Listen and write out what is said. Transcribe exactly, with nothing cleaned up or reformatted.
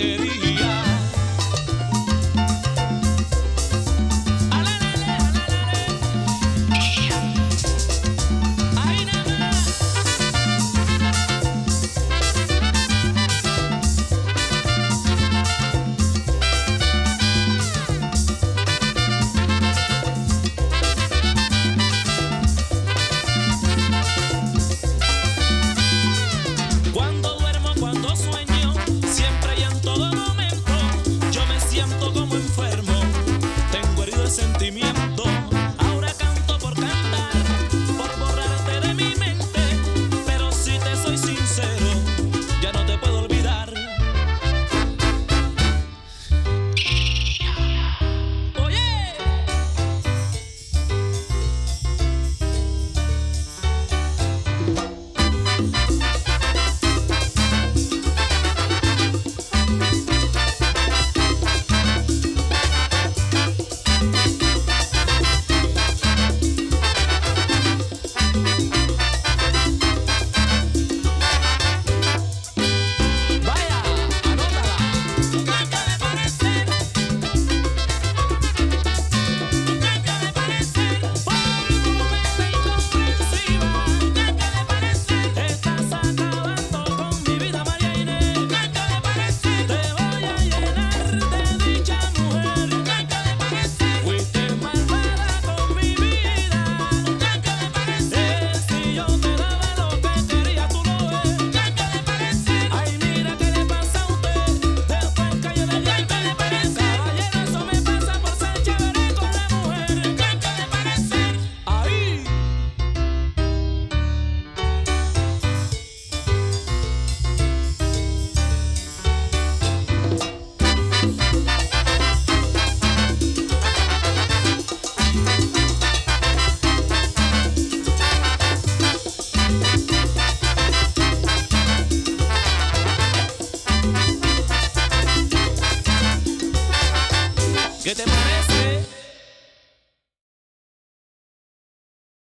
quería. Cuando duermo, cuando sueño, siempre y en todo momento, yo me siento como enfermo, tengo herido el sentimiento. Ahora canto por cantar, por borrarte de mi mente, pero si te soy sincero, ya no te puedo olvidar. Oye, vaya, anótala. Tu cambio de parecer, tu cambio de parecer, por tu mente incomprensiva. Tu cambio de parecer, estás acabando con mi vida, María Inés. Tu cambio de parecer, te voy a llenar de dicha, mujer. Tu cambio de parecer, fuiste malvada con mi vida. Tu cambio de parecer, si yo te daba lo que quería, tú lo ves. Tu cambio de parecer, ay, mira qué le pasa a usted. Después que yo le di el cambio de parecer, caballero, eso me pasa por ser chévere con la mujer. Tu cambio de parecer, ahí. ¿Qué te parece?